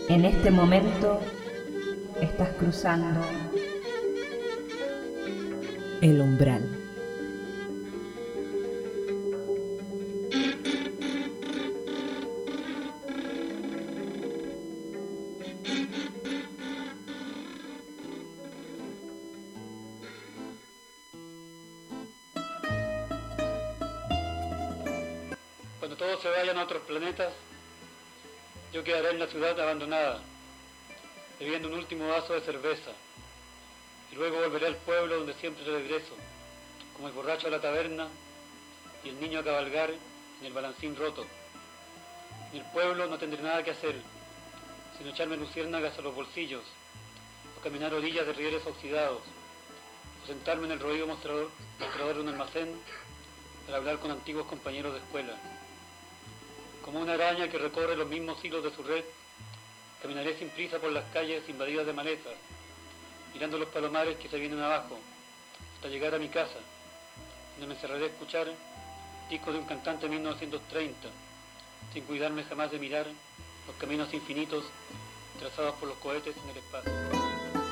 En este momento estás cruzando el umbral. Cuando todos se vayan a otros planetas, yo quedaré en la ciudad abandonada, bebiendo un último vaso de cerveza, y luego volveré al pueblo donde siempre regreso, como el borracho a la taberna y el niño a cabalgar en el balancín roto. En el pueblo no tendré nada que hacer, sino echarme luciérnagas a los bolsillos, o caminar orillas de rieles oxidados, o sentarme en el roído mostrador de un almacén para hablar con antiguos compañeros de escuela. Como una araña que recorre los mismos hilos de su red, caminaré sin prisa por las calles invadidas de malezas, mirando los palomares que se vienen abajo, hasta llegar a mi casa, donde me encerraré a escuchar discos de un cantante de 1930, sin cuidarme jamás de mirar los caminos infinitos trazados por los cohetes en el espacio.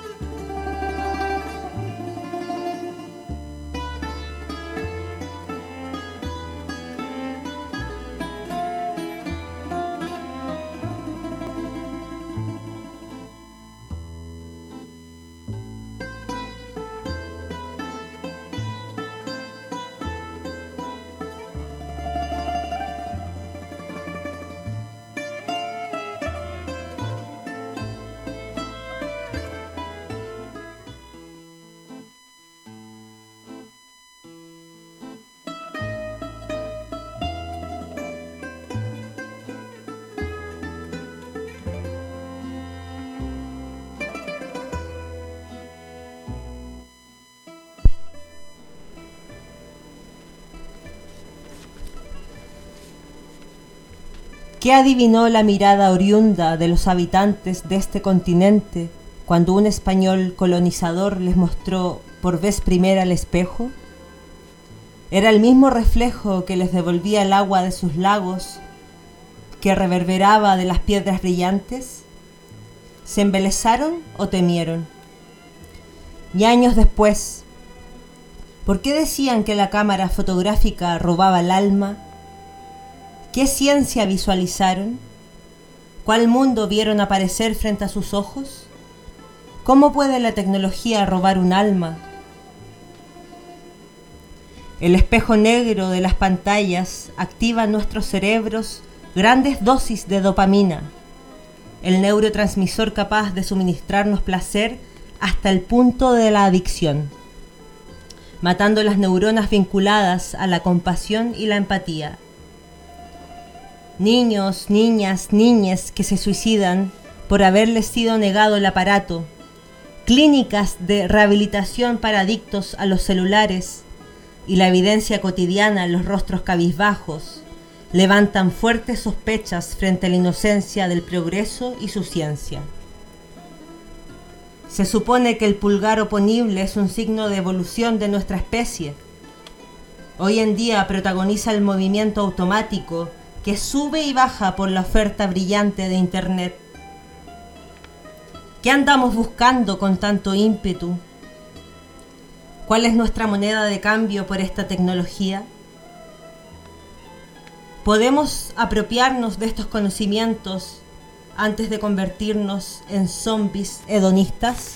¿Qué adivinó la mirada oriunda de los habitantes de este continente cuando un español colonizador les mostró por vez primera el espejo? Era el mismo reflejo que les devolvía el agua de sus lagos, que reverberaba de las piedras brillantes. ¿Se embelesaron o temieron? Y años después, ¿por qué decían que la cámara fotográfica robaba el alma? ¿Qué ciencia visualizaron? ¿Cuál mundo vieron aparecer frente a sus ojos? ¿Cómo puede la tecnología robar un alma? El espejo negro de las pantallas activa en nuestros cerebros grandes dosis de dopamina, el neurotransmisor capaz de suministrarnos placer hasta el punto de la adicción, matando las neuronas vinculadas a la compasión y la empatía. Niños, niñas, niñes que se suicidan por haberles sido negado el aparato, clínicas de rehabilitación para adictos a los celulares y la evidencia cotidiana en los rostros cabizbajos levantan fuertes sospechas frente a la inocencia del progreso y su ciencia. Se supone que el pulgar oponible es un signo de evolución de nuestra especie. Hoy en día protagoniza el movimiento automático que sube y baja por la oferta brillante de Internet. ¿Qué andamos buscando con tanto ímpetu? ¿Cuál es nuestra moneda de cambio por esta tecnología? ¿Podemos apropiarnos de estos conocimientos antes de convertirnos en zombies hedonistas?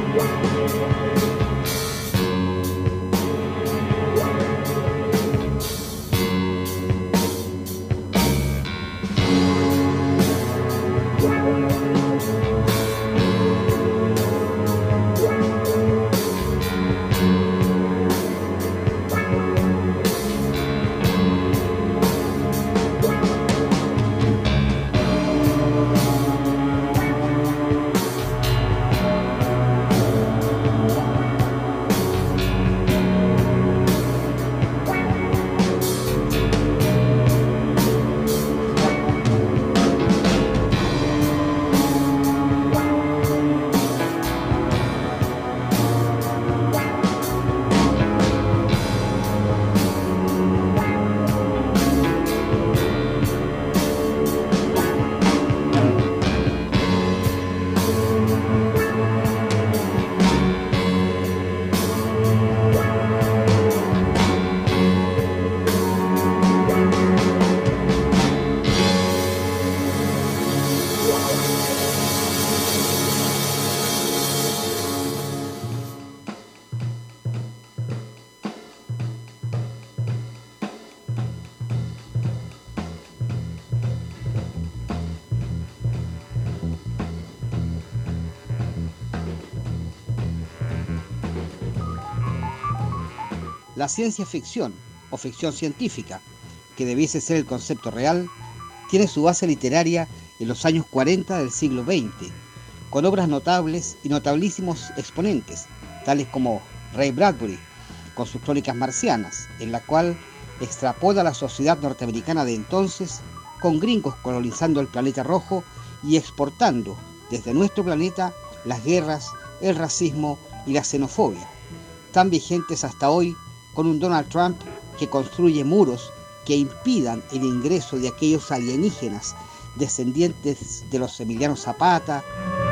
La ciencia ficción, o ficción científica, que debiese ser el concepto real, tiene su base literaria en los años 40 del siglo XX, con obras notables y notabilísimos exponentes, tales como Ray Bradbury, con sus Crónicas Marcianas, en la cual extrapola la sociedad norteamericana de entonces, con gringos colonizando el planeta rojo y exportando desde nuestro planeta las guerras, el racismo y la xenofobia, tan vigentes hasta hoy, con un Donald Trump que construye muros que impidan el ingreso de aquellos alienígenas descendientes de los Emiliano Zapata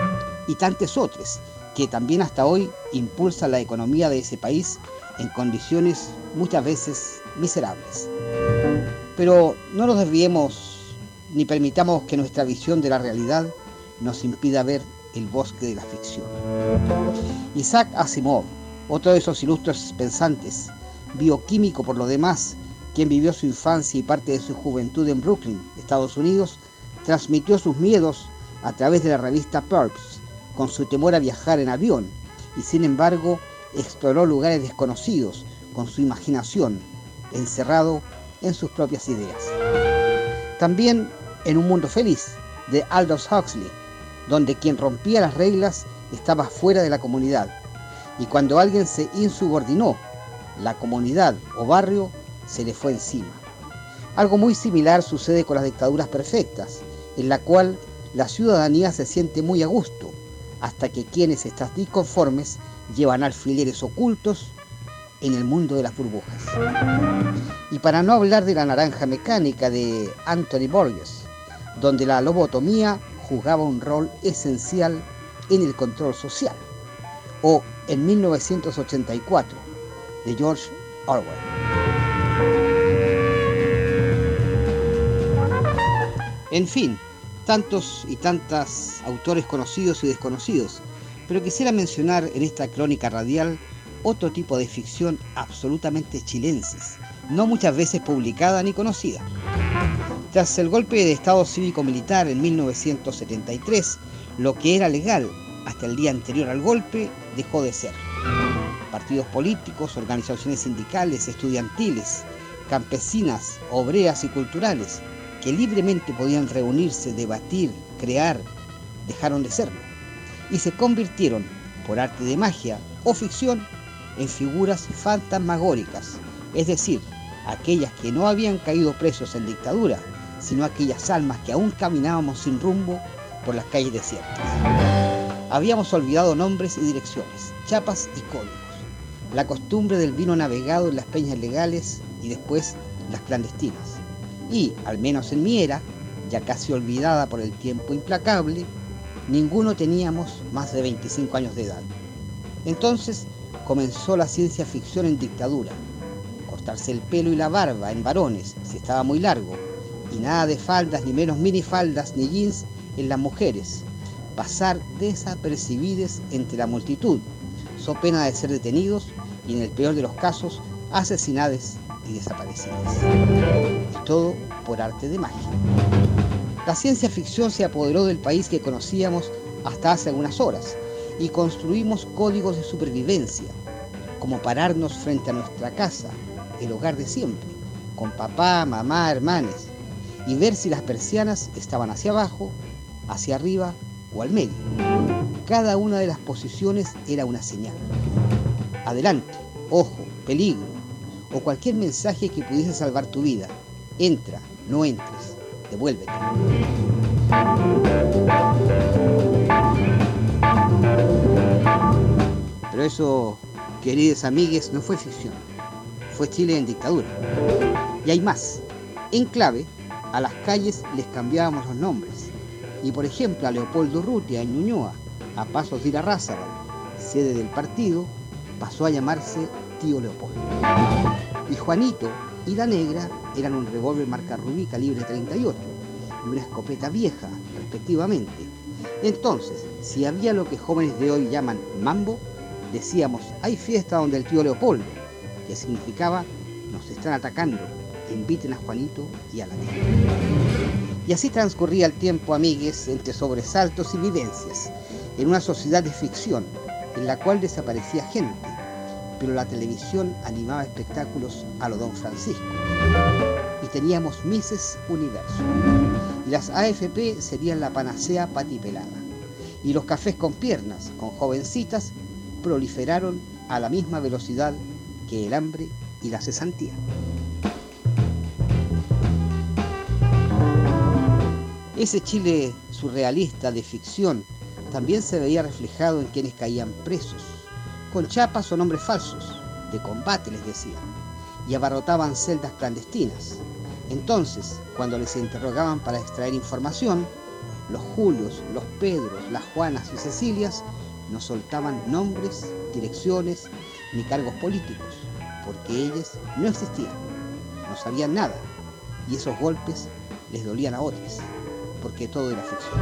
y tantos otros que también hasta hoy impulsan la economía de ese país en condiciones muchas veces miserables. Pero no nos desviemos ni permitamos que nuestra visión de la realidad nos impida ver el bosque de la ficción. Isaac Asimov, otro de esos ilustres pensantes, bioquímico por lo demás, quien vivió su infancia y parte de su juventud en Brooklyn, Estados Unidos, transmitió sus miedos a través de la revista Pulps, con su temor a viajar en avión, y sin embargo exploró lugares desconocidos con su imaginación, encerrado en sus propias ideas. También En un mundo feliz, de Aldous Huxley, donde quien rompía las reglas estaba fuera de la comunidad, y cuando alguien se insubordinó, la comunidad o barrio se le fue encima. Algo muy similar sucede con las dictaduras perfectas, en la cual la ciudadanía se siente muy a gusto, hasta que quienes están disconformes llevan alfileres ocultos en el mundo de las burbujas. Y para no hablar de La naranja mecánica de Anthony Burgess, donde la lobotomía jugaba un rol esencial en el control social, o en 1984, de George Orwell. En fin, tantos y tantas autores conocidos y desconocidos, pero quisiera mencionar en esta crónica radial otro tipo de ficción absolutamente chilensis, no muchas veces publicada ni conocida. Tras el golpe de Estado cívico-militar en 1973, lo que era legal hasta el día anterior al golpe dejó de ser. Partidos políticos, organizaciones sindicales, estudiantiles, campesinas, obreras y culturales, que libremente podían reunirse, debatir, crear, dejaron de serlo, y se convirtieron, por arte de magia o ficción, en figuras fantasmagóricas, es decir, aquellas que no habían caído presos en dictadura, sino aquellas almas que aún caminábamos sin rumbo por las calles desiertas. Habíamos olvidado nombres y direcciones, chapas y códigos, la costumbre del vino navegado en las peñas legales y después las clandestinas. Y, al menos en mi era, ya casi olvidada por el tiempo implacable, ninguno teníamos más de 25 años de edad. Entonces comenzó la ciencia ficción en dictadura, cortarse el pelo y la barba en varones si estaba muy largo, y nada de faldas ni menos minifaldas ni jeans en las mujeres, pasar desapercibidos entre la multitud, so pena de ser detenidos y, en el peor de los casos, asesinados y desaparecidos. Y todo por arte de magia. La ciencia ficción se apoderó del país que conocíamos hasta hace algunas horas y construimos códigos de supervivencia, como pararnos frente a nuestra casa, el hogar de siempre, con papá, mamá, hermanes, y ver si las persianas estaban hacia abajo, hacia arriba o al medio. Cada una de las posiciones era una señal. Adelante, ojo, peligro, o cualquier mensaje que pudiese salvar tu vida. Entra, no entres, devuélvete. Pero eso, queridos amigues, no fue ficción. Fue Chile en dictadura. Y hay más. En clave, a las calles les cambiábamos los nombres. Y por ejemplo, a Leopoldo Urrutia en Ñuñoa, a pasos de Irarrázaval, sede del partido, pasó a llamarse Tío Leopoldo. Y Juanito y la Negra eran un revólver marca Rubí calibre 38 y una escopeta vieja, respectivamente. Entonces, si había lo que jóvenes de hoy llaman mambo, decíamos, hay fiesta donde el Tío Leopoldo, que significaba, nos están atacando, inviten a Juanito y a la Negra. Y así transcurría el tiempo, amigues, entre sobresaltos y vivencias, en una sociedad de ficción, en la cual desaparecía gente, pero la televisión animaba espectáculos a lo Don Francisco. Y teníamos Misses Universo. Y las AFP serían la panacea patipelada. Y los cafés con piernas, con jovencitas, proliferaron a la misma velocidad que el hambre y la cesantía. Ese Chile surrealista de ficción también se veía reflejado en quienes caían presos, con chapas o nombres falsos, de combate les decían, y abarrotaban celdas clandestinas. Entonces, cuando les interrogaban para extraer información, los Julios, los Pedros, las Juanas y Cecilias no soltaban nombres, direcciones ni cargos políticos, porque ellos no existían, no sabían nada, y esos golpes les dolían a otros, porque todo era ficción.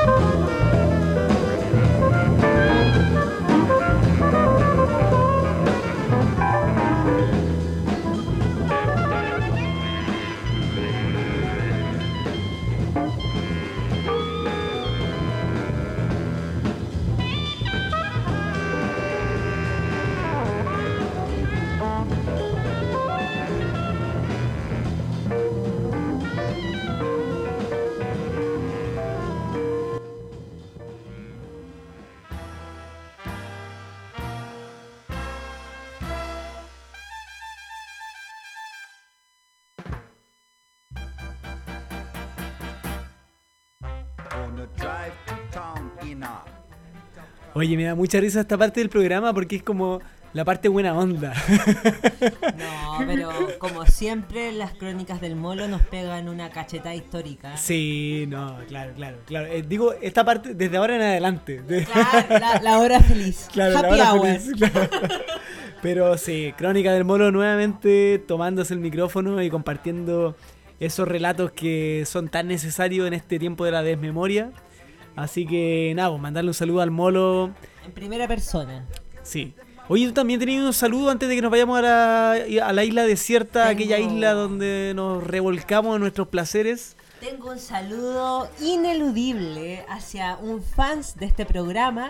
Oye, me da mucha risa esta parte del programa porque es como la parte buena onda. No, pero como siempre las crónicas del Molo nos pegan una cachetada histórica. Sí, no, claro. Digo, esta parte desde ahora en adelante. Claro, la hora feliz. Claro, Happy la hora hour. feliz, claro. Pero sí, Crónica del Molo nuevamente tomándose el micrófono y compartiendo esos relatos que son tan necesarios en este tiempo de la desmemoria. Así que nada, pues mandarle un saludo al Molo. En primera persona. Sí. Oye, tú también tenías un saludo antes de que nos vayamos a la isla desierta, aquella isla donde nos revolcamos en nuestros placeres. Tengo un saludo ineludible hacia un fans de este programa,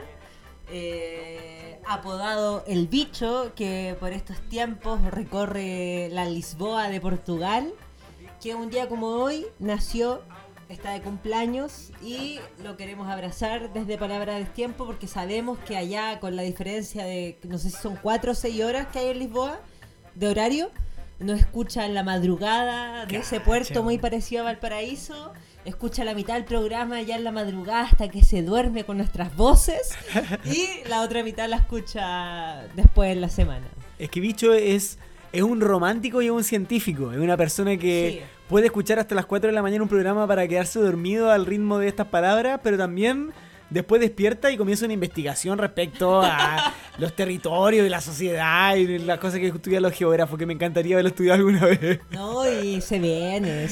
apodado El Bicho, que por estos tiempos recorre la Lisboa de Portugal, que un día como hoy nació, está de cumpleaños y lo queremos abrazar desde Palabra del Tiempo porque sabemos que allá, con la diferencia de, no sé si son 4 o 6 horas que hay en Lisboa de horario, nos escucha en la madrugada de ese puerto muy parecido a Valparaíso, escucha la mitad del programa ya en la madrugada hasta que se duerme con nuestras voces y la otra mitad la escucha después en la semana. Es que Bicho es un romántico y es un científico, es una persona que puede escuchar hasta las 4 de la mañana un programa para quedarse dormido al ritmo de estas palabras, pero también después despierta y comienza una investigación respecto a los territorios y la sociedad y las cosas que estudian los geógrafos, que me encantaría haberlo estudiado alguna vez. No, y se viene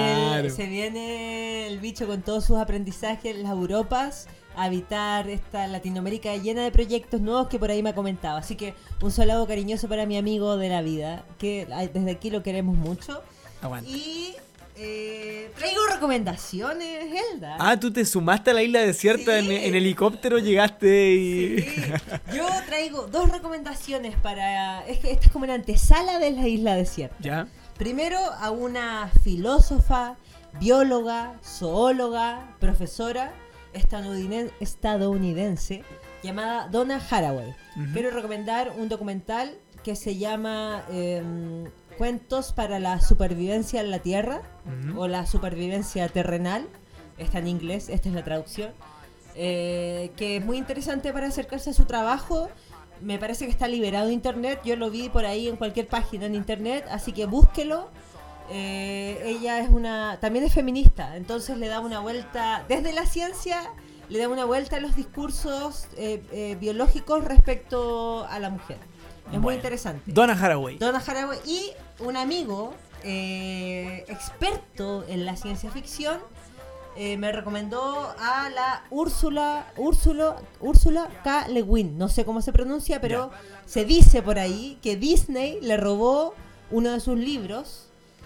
el bicho con todos sus aprendizajes en las Europas, a habitar esta Latinoamérica llena de proyectos nuevos que por ahí me ha comentado. Así que un saludo cariñoso para mi amigo de la vida, que desde aquí lo queremos mucho. Aguanta. Y traigo recomendaciones, Elda. Ah, tú te sumaste a la isla desierta Sí. en helicóptero, llegaste y... Sí. Yo traigo 2 recomendaciones para... Es que esta es como una antesala de la isla desierta. ¿Ya? Primero a una filósofa, bióloga, zoóloga, profesora estadounidense llamada Donna Haraway. Ujú. Quiero recomendar un documental que se llama Cuentos para la supervivencia en la Tierra, Ujú. o la supervivencia terrenal. Está en inglés, esta es la traducción. Que es muy interesante para acercarse a su trabajo. Me parece que está liberado de internet. Yo lo vi por ahí en cualquier página en internet, así que búsquelo. Ella también es feminista, entonces le da una vuelta desde la ciencia, le da una vuelta a los discursos biológicos respecto a la mujer. Es muy Bueno. interesante. Donna Haraway. Donna Haraway y un amigo experto en la ciencia ficción me recomendó a la Úrsula K. Le Guin. No sé cómo se pronuncia, pero se dice por ahí que Disney le robó uno de sus libros.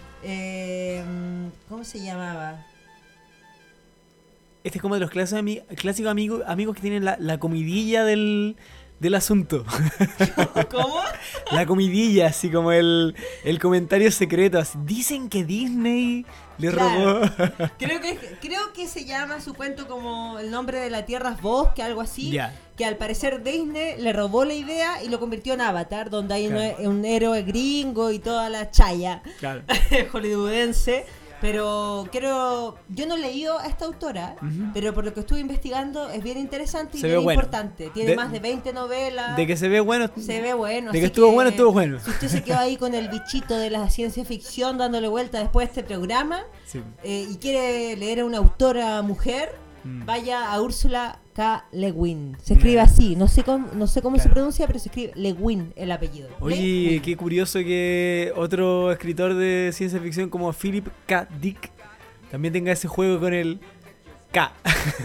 ¿Cómo se llamaba? Este es como de los clásicos amigos que tienen la comidilla del asunto. ¿Cómo? La comidilla, así como el comentario secreto. Así, dicen que Disney le Claro. robó. Creo que se llama su cuento como El nombre de la tierra es bosque, algo así. Ya. Que al parecer Disney le robó la idea y lo convirtió en Avatar, donde hay Claro. un héroe gringo y toda la chaya Claro. hollywoodense. Pero yo no he leído a esta autora, Ujú. pero por lo que estuve investigando es bien interesante y Se bien ve bueno. importante. Tiene más de 20 novelas. De que se ve bueno. Se ve bueno. De que así estuvo bueno, estuvo bueno. Si usted se quedó ahí con el bichito de la ciencia ficción dándole vuelta después de este programa Sí. y quiere leer a una autora mujer, Mm. vaya a Úrsula K. Le Guin. Se escribe así, no sé cómo se Claro. pronuncia, pero se escribe Le Guin el apellido. Le Oye, Guin. qué curioso que otro escritor de ciencia ficción como Philip K. Dick también tenga ese juego con el K.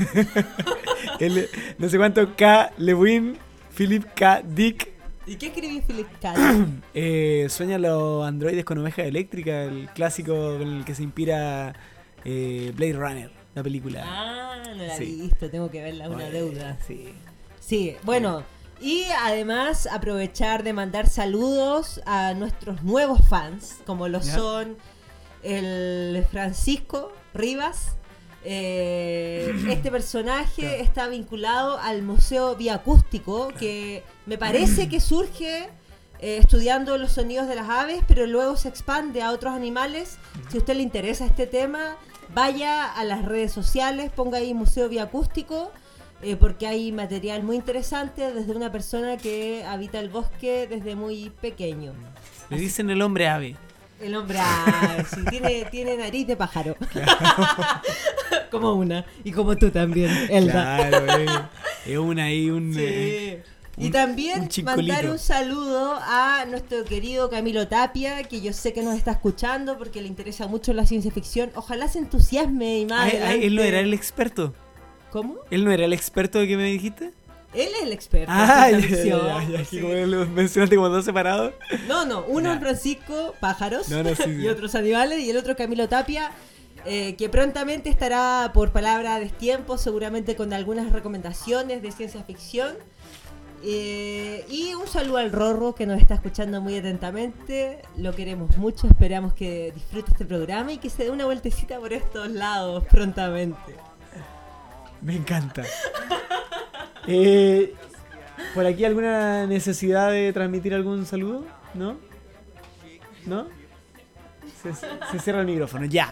No sé cuánto K. Lewin, Philip K. Dick. ¿Y qué escribió Philip K. Dick? Sueña los androides con oveja eléctrica, el clásico con el que se inspira Blade Runner, la película. Ah, no la he Sí. visto, tengo que verla, una Oye, deuda. Sí. Sí, bueno, y además aprovechar de mandar saludos a nuestros nuevos fans, como lo ¿Ya? son el Francisco Rivas. Este personaje Claro. está vinculado al Museo Bioacústico, que me parece que surge estudiando los sonidos de las aves, pero luego se expande a otros animales. Si a usted le interesa este tema, vaya a las redes sociales, ponga ahí Museo Bioacústico, porque hay material muy interesante desde una persona que habita el bosque desde muy pequeño. Le dicen el hombre ave. El hombre sí, tiene nariz de pájaro. Como una. Y como tú también, Elda. Claro, es una ahí, un... Sí. Y un también chincolito. mandar un saludo a nuestro querido Camilo Tapia, que yo sé que nos está escuchando porque le interesa mucho la ciencia ficción. Ojalá se entusiasme y más adelante. ¿Él no era el experto? ¿Cómo? ¿Él no era el experto que me dijiste? Él es el experto. Ah, en ya, ciencia ya, ficción. ya, Sí. que como lo mencionaste como dos separados. No, uno Ya. es Francisco Pájaros No, sí, y sí. otros animales, y el otro Camilo Tapia, que prontamente estará por palabra a destiempo, seguramente con algunas recomendaciones de ciencia ficción. Y un saludo al Rorro, que nos está escuchando muy atentamente. Lo queremos mucho, esperamos que disfrute este programa y que se dé una vueltecita por estos lados prontamente. Me encanta. ¿Por aquí alguna necesidad de transmitir algún saludo? ¿No? ¿No? Se cierra el micrófono, ya.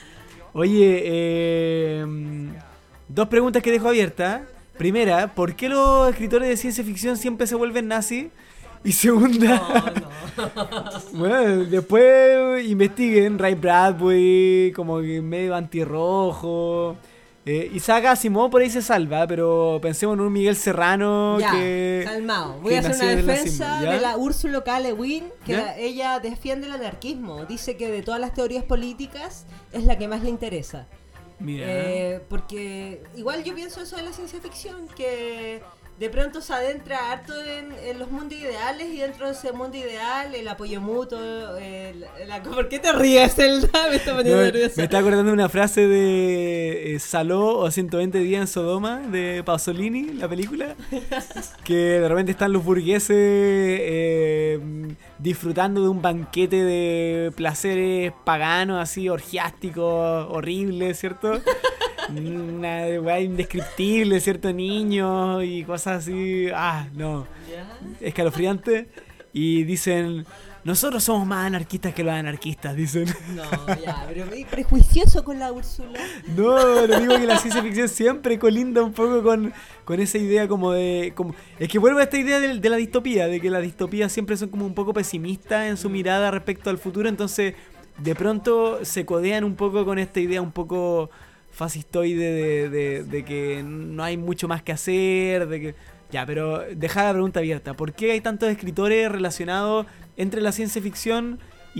Oye, dos preguntas que dejo abiertas. Primera, ¿por qué los escritores de ciencia ficción siempre se vuelven nazis? Y segunda, bueno, después investiguen Ray Bradbury, como que medio antirrojo. Isaac Asimov por ahí se salva, pero pensemos en un Miguel Serrano Ya, que... calmado. Voy que a hacer una nació del defensa nazismo, ¿ya? de la Úrsula K. Le Guin, que ¿Ya? ella defiende el anarquismo. Dice que de todas las teorías políticas es la que más le interesa. Mira. Porque igual yo pienso eso de la ciencia ficción, que de pronto se adentra harto en los mundos ideales, y dentro de ese mundo ideal el apoyo mutuo, ¿por qué te ríes, Zelda? Me está poniendo No, nerviosa. me está acordando de una frase de Saló o 120 días en Sodoma de Pasolini, la película, que de repente están los burgueses disfrutando de un banquete de placeres paganos, así orgiásticos, horribles, ¿cierto? Una weá indescriptible, ¿cierto? Niños y cosas así. No. Escalofriante. Y dicen, nosotros somos más anarquistas que los anarquistas, dicen. No, ya, pero prejuicioso con la Úrsula. No, lo digo que la ciencia ficción siempre colinda un poco con esa idea como de... es que vuelve a esta idea de la distopía, de que las distopías siempre son como un poco pesimistas en su mirada respecto al futuro, entonces de pronto se codean un poco con esta idea un poco fascistoide de que no hay mucho más que hacer, de que... Ya, pero deja la pregunta abierta. ¿Por qué hay tantos escritores relacionados entre la ciencia ficción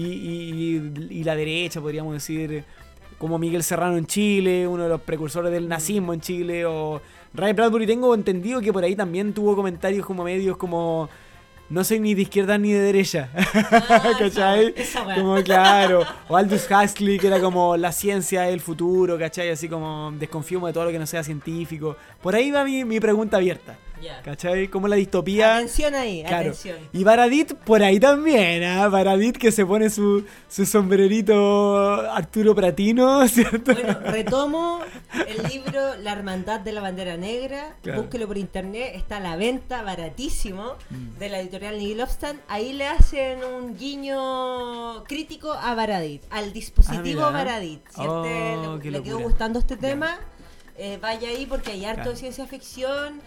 y la derecha, podríamos decir? Como Miguel Serrano en Chile, uno de los precursores del nazismo en Chile, o Ray Bradbury. Tengo entendido que por ahí también tuvo comentarios como medios como... No soy ni de izquierda ni de derecha. ¿Cachai? Como claro. O Aldous Huxley, que era como la ciencia del futuro, ¿cachai? Así como desconfío de todo lo que no sea científico. Por ahí va mi pregunta abierta. Yeah. ¿Cachai? Como la distopía. Atención ahí, claro. atención. Y Baradit por ahí también, Baradit que se pone su sombrerito Arturo Pratino, ¿cierto? Bueno, retomo el libro La Hermandad de la Bandera Negra. Claro. Búsquelo por internet, está a la venta, baratísimo, de la editorial Nigel Ofstan. Ahí le hacen un guiño crítico a Baradit, al dispositivo mira. Baradit. Si a usted Qué le quedó locura. gustando este tema, vaya ahí porque hay harto Claro. de ciencia ficción.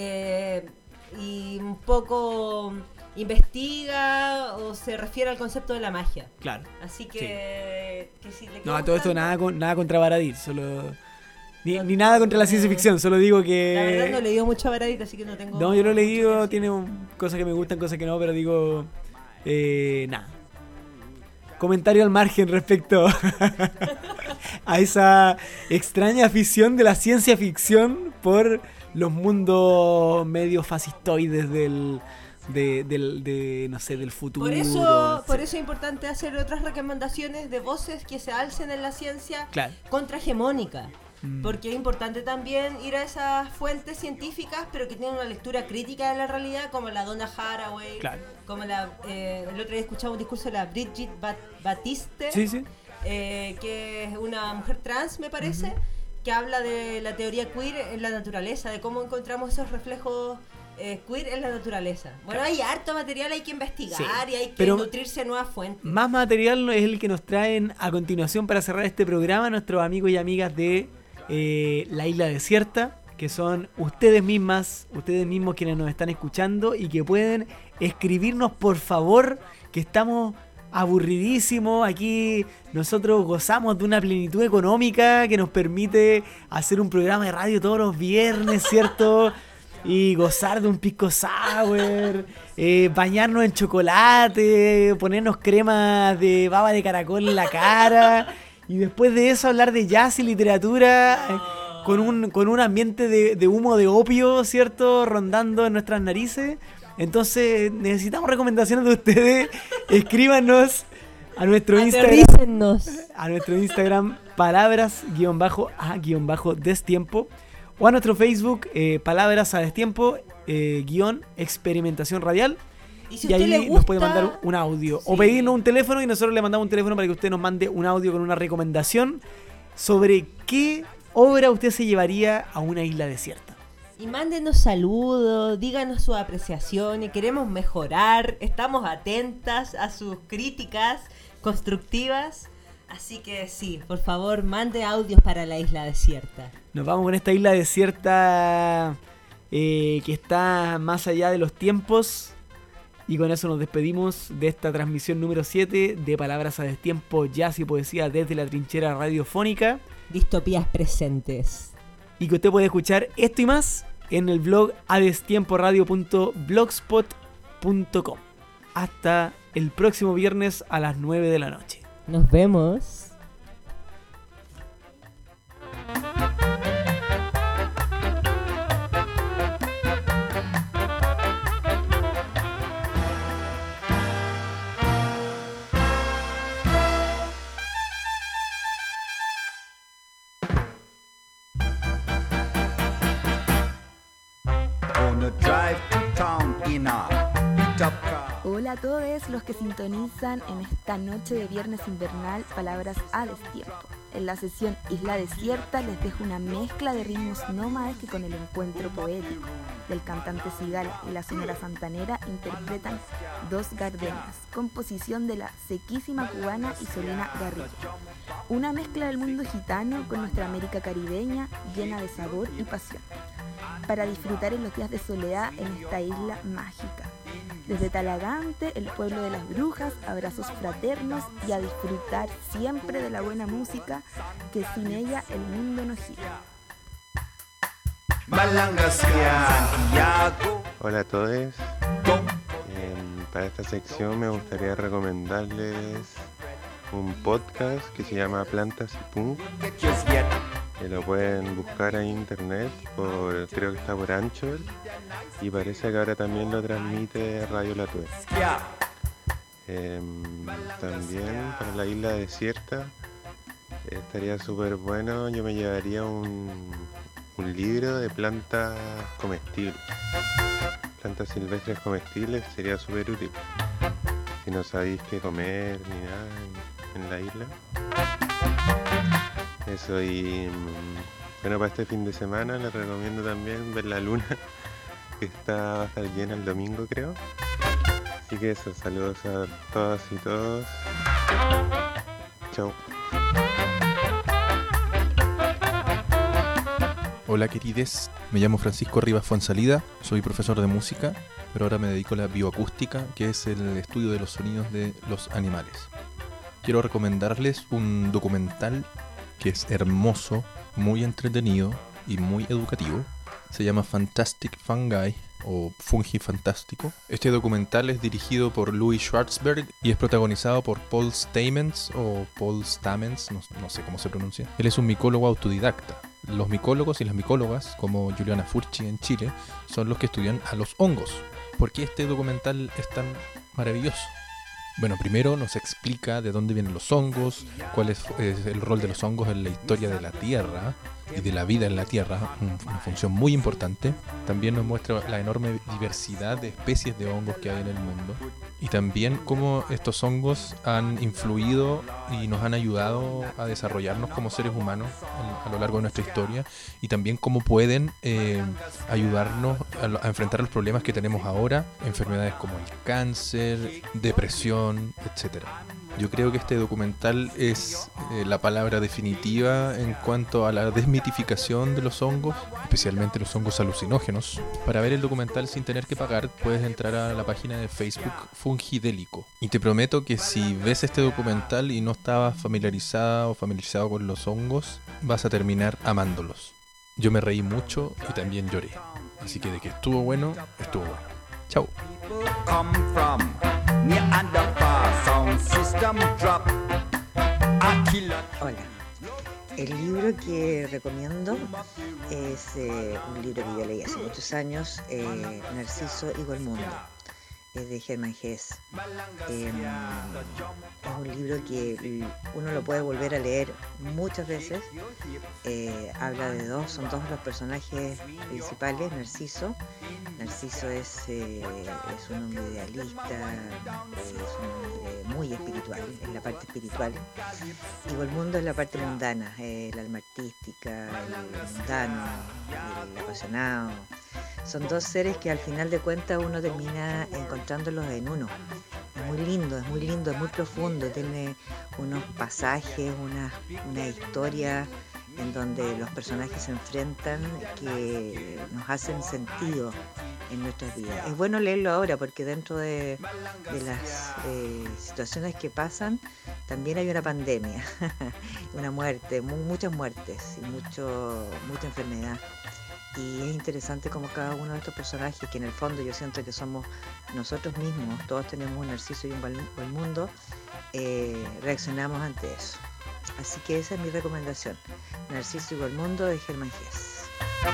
Y un poco investiga o se refiere al concepto de la magia. Claro. Así que si le quedó No, a todo esto gustando, nada contra Baradit, solo... Ni nada contra la ciencia ficción, solo digo que... La verdad no he leído mucho a Baradit, así que no tengo... No, yo lo he mucho que leído, decir. tiene cosas que me gustan, cosas que no, pero digo... nada. Comentario al margen respecto a esa extraña afición de la ciencia ficción por los mundos medio fascistoides del futuro. Por eso es importante hacer otras recomendaciones de voces que se alcen en la ciencia Claro. contrahegemónica. Porque es importante también ir a esas fuentes científicas, pero que tienen una lectura crítica de la realidad, como la Donna Haraway, Claro. como el otro día escuchaba un discurso de la Brigitte Batiste, Sí, sí. que es una mujer trans, me parece, que habla de la teoría queer en la naturaleza, de cómo encontramos esos reflejos queer en la naturaleza. Bueno, hay harto material, hay que investigar Sí, y hay que pero nutrirse de nuevas fuentes. Más material es el que nos traen a continuación para cerrar este programa nuestros amigos y amigas de La Isla Desierta, que son ustedes mismos quienes nos están escuchando y que pueden escribirnos, por favor, que estamos aburridísimos. Aquí nosotros gozamos de una plenitud económica que nos permite hacer un programa de radio todos los viernes, ¿cierto? Y gozar de un pisco sour, bañarnos en chocolate, ponernos crema de baba de caracol en la cara y después de eso hablar de jazz y literatura con un ambiente de humo de opio, ¿cierto? Rondando en nuestras narices. Entonces necesitamos recomendaciones de ustedes. Escríbanos a nuestro Instagram. Aterrícennos. A nuestro Instagram, palabras_a_destiempo. O a nuestro Facebook, palabras a destiempo, experimentación radial. Y si Y a usted ahí le gusta, nos puede mandar un audio. Sí. O pedirnos un teléfono y nosotros le mandamos un teléfono para que usted nos mande un audio con una recomendación sobre qué obra usted se llevaría a una isla desierta. Y mándenos saludos, díganos su apreciación y queremos mejorar. Estamos atentas a sus críticas constructivas. Así que sí, por favor, mande audios para la isla desierta. Nos vamos con esta isla desierta que está más allá de los tiempos. Y con eso nos despedimos de esta transmisión número 7 de Palabras a Destiempo, Jazz y Poesía desde la trinchera radiofónica. Distopías presentes. y que usted puede escuchar esto y más en el blog adestiemporadio.blogspot.com. Hasta el próximo viernes a las 9 de la noche. Nos vemos. Hola a todos los que sintonizan en esta noche de viernes invernal Palabras a Destiempo. En la sesión Isla Desierta les dejo una mezcla de ritmos nómades que con el encuentro poético del cantante Cigala y la sonora santanera interpretan Dos Gardenias, composición de la sequísima cubana Isolina Garrillo. Una mezcla del mundo gitano con nuestra América caribeña llena de sabor y pasión, para disfrutar en los días de soledad en esta isla mágica. Desde Talagante, el pueblo de las brujas, abrazos fraternos y a disfrutar siempre de la buena música, que sin ella el mundo no gira. Hola a todos. Para esta sección me gustaría recomendarles un podcast que se llama Plantas y Punk. Lo pueden buscar en internet, creo que está por Anchor, y parece que ahora también lo transmite Radio La Tue. También para la isla desierta estaría súper bueno, yo me llevaría un libro de plantas comestibles, plantas silvestres comestibles, sería súper útil si no sabéis qué comer ni nada en la isla. Eso, y bueno, para este fin de semana les recomiendo también ver la luna, que va a estar llena el domingo, creo. Así que eso, saludos a todas y todos. Chao. Hola querides, me llamo Francisco Rivas Fonsalida, soy profesor de música, pero ahora me dedico a la bioacústica, que es el estudio de los sonidos de los animales. Quiero recomendarles un documental que es hermoso, muy entretenido y muy educativo. Se llama Fantastic Fungi o Fungi Fantástico. Este documental es dirigido por Louis Schwartzberg y es protagonizado por Paul Stamets o Paul Stamets, no sé cómo se pronuncia. Él es un micólogo autodidacta. Los micólogos y las micólogas, como Juliana Furchi en Chile, son los que estudian a los hongos. ¿Por qué este documental es tan maravilloso? Bueno, primero nos explica de dónde vienen los hongos, cuál es el rol de los hongos en la historia de la Tierra y de la vida en la Tierra, una función muy importante. También nos muestra la enorme diversidad de especies de hongos que hay en el mundo y también cómo estos hongos han influido y nos han ayudado a desarrollarnos como seres humanos a lo largo de nuestra historia, y también cómo pueden ayudarnos a enfrentar los problemas que tenemos ahora, enfermedades como el cáncer, depresión, etc. Yo creo que este documental es la palabra definitiva en cuanto a la desmitificación de los hongos, especialmente los hongos alucinógenos. Para ver el documental sin tener que pagar, puedes entrar a la página de Facebook Fungidélico. Y te prometo que si ves este documental y no estabas familiarizada o familiarizado con los hongos, vas a terminar amándolos. Yo me reí mucho y también lloré. Así que de que estuvo bueno, estuvo bueno. Chao. Hola, el libro que recomiendo es un libro que yo leí hace muchos años, Narciso y el mundo, es de Hermann Hesse. Es un libro que uno lo puede volver a leer muchas veces. Habla de son dos los personajes principales. Narciso es un hombre idealista, es un hombre muy espiritual, en la parte espiritual, y el mundo es la parte mundana, el alma artística, el mundano, el apasionado. Son dos seres que al final de cuentas uno termina encontrándolos en uno. Es muy lindo, es muy profundo, tiene unos pasajes, una historia en donde los personajes se enfrentan que nos hacen sentido en nuestras vidas. Es bueno leerlo ahora porque dentro de las situaciones que pasan también hay una pandemia, una muerte, muchas muertes y mucha enfermedad. Y es interesante como cada uno de estos personajes, que en el fondo yo siento que somos nosotros mismos, todos tenemos un Narciso y un Gualmundo, reaccionamos ante eso. Así que esa es mi recomendación, Narciso y Gualmundo de Germán Hesse.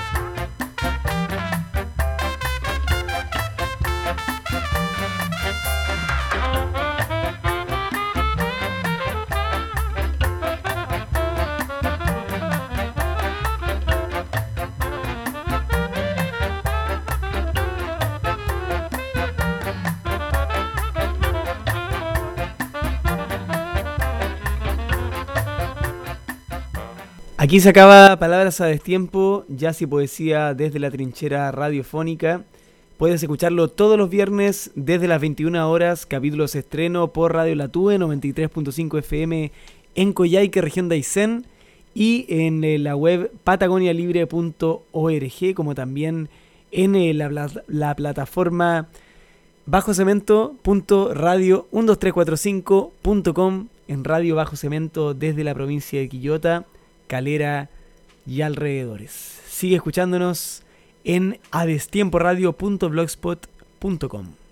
Aquí se acaba Palabras a Destiempo, jazz y poesía desde la trinchera radiofónica. Puedes escucharlo todos los viernes desde las 21 horas, capítulos estreno por Radio Latúe 93.5 FM en Coyhaique, región de Aysén, y en la web patagonialibre.org, como también en la plataforma bajocemento.radio12345.com, en Radio Bajo Cemento desde la provincia de Quillota, Calera y alrededores. Sigue escuchándonos en adestiemporadio.blogspot.com.